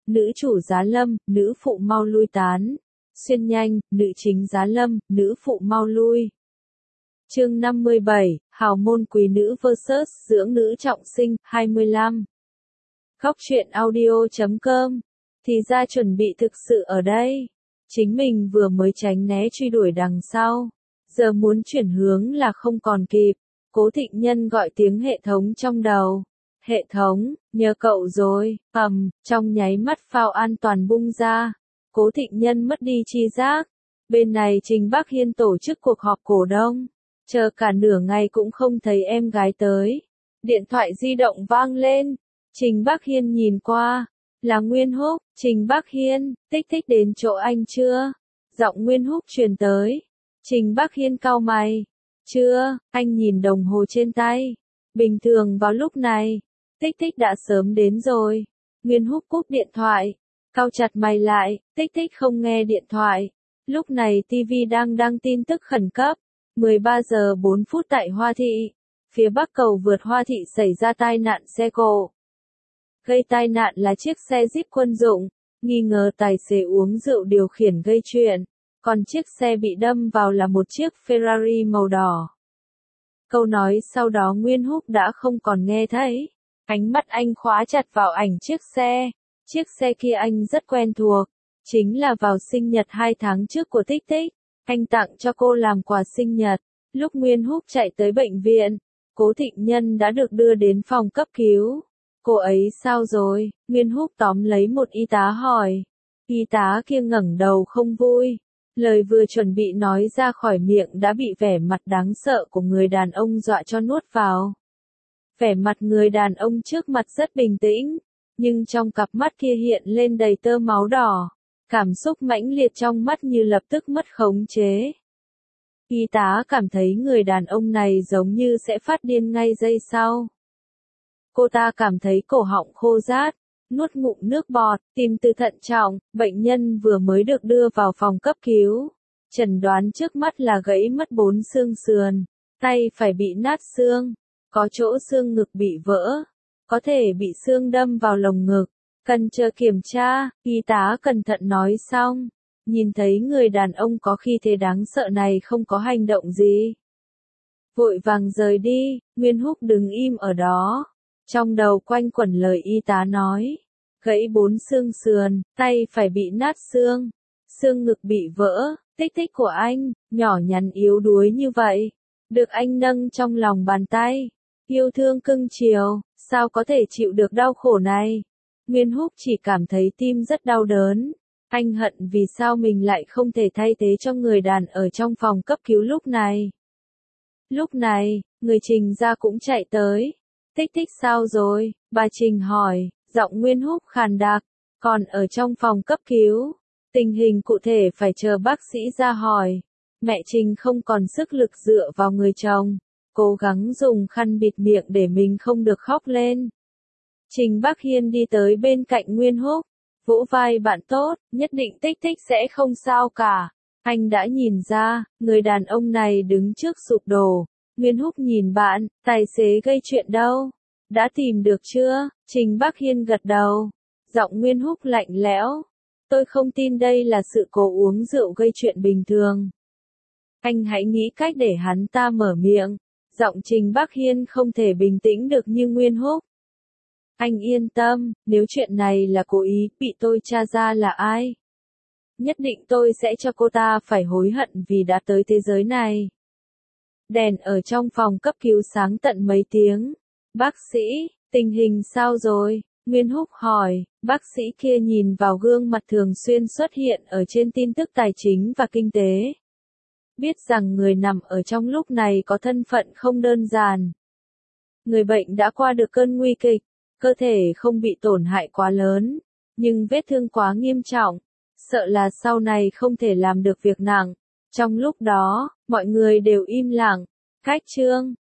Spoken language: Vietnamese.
nữ chủ giá lâm, nữ phụ mau lui tán. Xuyên nhanh, nữ chính giá lâm, nữ phụ mau lui. Chương 57, hào môn quý nữ vs dưỡng nữ trọng sinh, 25. Góc truyện audio.com. Thì ra chuẩn bị thực sự ở đây. Chính mình vừa mới tránh né truy đuổi đằng sau. Giờ muốn chuyển hướng là không còn kịp. Cố Thịnh Nhân gọi tiếng hệ thống trong đầu. Hệ thống, nhờ cậu rồi, trong nháy mắt phao an toàn bung ra. Cố Thịnh Nhân mất đi tri giác. Bên này Trình Bắc Hiên tổ chức cuộc họp cổ đông. Chờ cả nửa ngày cũng không thấy em gái tới. Điện thoại di động vang lên. Trình Bắc Hiên nhìn qua. Là Nguyên Húc. Trình Bắc Hiên, tích tích đến chỗ anh chưa? Giọng Nguyên Húc truyền tới. Trình Bắc Hiên cau mày. Chưa, anh nhìn đồng hồ trên tay. Bình thường vào lúc này, tích tích đã sớm đến rồi. Nguyên Húc cúp điện thoại. Cau chặt mày lại, tích tích không nghe điện thoại. Lúc này TV đang đăng tin tức khẩn cấp. 13 giờ 4 phút tại Hoa Thị. Phía bắc cầu vượt Hoa Thị xảy ra tai nạn xe cộ. Gây tai nạn là chiếc xe Jeep quân dụng. Nghi ngờ tài xế uống rượu điều khiển gây chuyện. Còn chiếc xe bị đâm vào là một chiếc Ferrari màu đỏ. Câu nói sau đó Nguyên Húc đã không còn nghe thấy. Ánh mắt anh khóa chặt vào ảnh chiếc xe. Chiếc xe kia anh rất quen thuộc. Chính là vào sinh nhật 2 tháng trước của Tích Tích. Anh tặng cho cô làm quà sinh nhật. Lúc Nguyên Húc chạy tới bệnh viện, Cố Thịnh Nhân đã được đưa đến phòng cấp cứu. Cô ấy sao rồi? Nguyên Húc tóm lấy một y tá hỏi. Y tá kia ngẩng đầu không vui. Lời vừa chuẩn bị nói ra khỏi miệng đã bị vẻ mặt đáng sợ của người đàn ông dọa cho nuốt vào. Vẻ mặt người đàn ông trước mặt rất bình tĩnh, nhưng trong cặp mắt kia hiện lên đầy tơ máu đỏ. Cảm xúc mãnh liệt trong mắt như lập tức mất khống chế. Y tá cảm thấy người đàn ông này giống như sẽ phát điên ngay giây sau. Cô ta cảm thấy cổ họng khô rát, nuốt ngụm nước bọt, tim từ thận trọng, bệnh nhân vừa mới được đưa vào phòng cấp cứu. Chẩn đoán trước mắt là gãy mất 4 xương sườn, tay phải bị nát xương, có chỗ xương ngực bị vỡ, có thể bị xương đâm vào lồng ngực. Cần chờ kiểm tra, y tá cẩn thận nói xong. Nhìn thấy người đàn ông có khí thế đáng sợ này không có hành động gì. Vội vàng rời đi, Nguyên Húc đứng im ở đó. Trong đầu quanh quẩn lời y tá nói. Gãy 4 xương sườn, tay phải bị nát xương, xương ngực bị vỡ, tích tích của anh, nhỏ nhắn yếu đuối như vậy. Được anh nâng trong lòng bàn tay, yêu thương cưng chiều, sao có thể chịu được đau khổ này. Nguyên Húc chỉ cảm thấy tim rất đau đớn. Anh hận vì sao mình lại không thể thay thế cho người đàn ở trong phòng cấp cứu lúc này. Lúc này, người Trình ra cũng chạy tới. Tích tích sao rồi? Bà Trình hỏi, giọng Nguyên Húc khàn đặc. Còn ở trong phòng cấp cứu. Tình hình cụ thể phải chờ bác sĩ ra hỏi. Mẹ Trình không còn sức lực dựa vào người chồng. Cố gắng dùng khăn bịt miệng để mình không được khóc lên. Trình Bắc Hiên đi tới bên cạnh Nguyên Húc. Vỗ vai bạn tốt, nhất định tích tích sẽ không sao cả. Anh đã nhìn ra, người đàn ông này đứng trước sụp đổ. Nguyên Húc nhìn bạn, tài xế gây chuyện đâu? Đã tìm được chưa? Trình Bắc Hiên gật đầu. Giọng Nguyên Húc lạnh lẽo. Tôi không tin đây là sự cố uống rượu gây chuyện bình thường. Anh hãy nghĩ cách để hắn ta mở miệng. Giọng Trình Bắc Hiên không thể bình tĩnh được như Nguyên Húc. Anh yên tâm, nếu chuyện này là cố ý, bị tôi tra ra là ai? Nhất định tôi sẽ cho cô ta phải hối hận vì đã tới thế giới này. Đèn ở trong phòng cấp cứu sáng tận mấy tiếng. Bác sĩ, tình hình sao rồi? Nguyên Húc hỏi. Bác sĩ kia nhìn vào gương mặt thường xuyên xuất hiện ở trên tin tức tài chính và kinh tế. Biết rằng người nằm ở trong lúc này có thân phận không đơn giản. Người bệnh đã qua được cơn nguy kịch. Cơ thể không bị tổn hại quá lớn, nhưng vết thương quá nghiêm trọng, sợ là sau này không thể làm được việc nặng. Trong lúc đó, mọi người đều im lặng. Cách chương,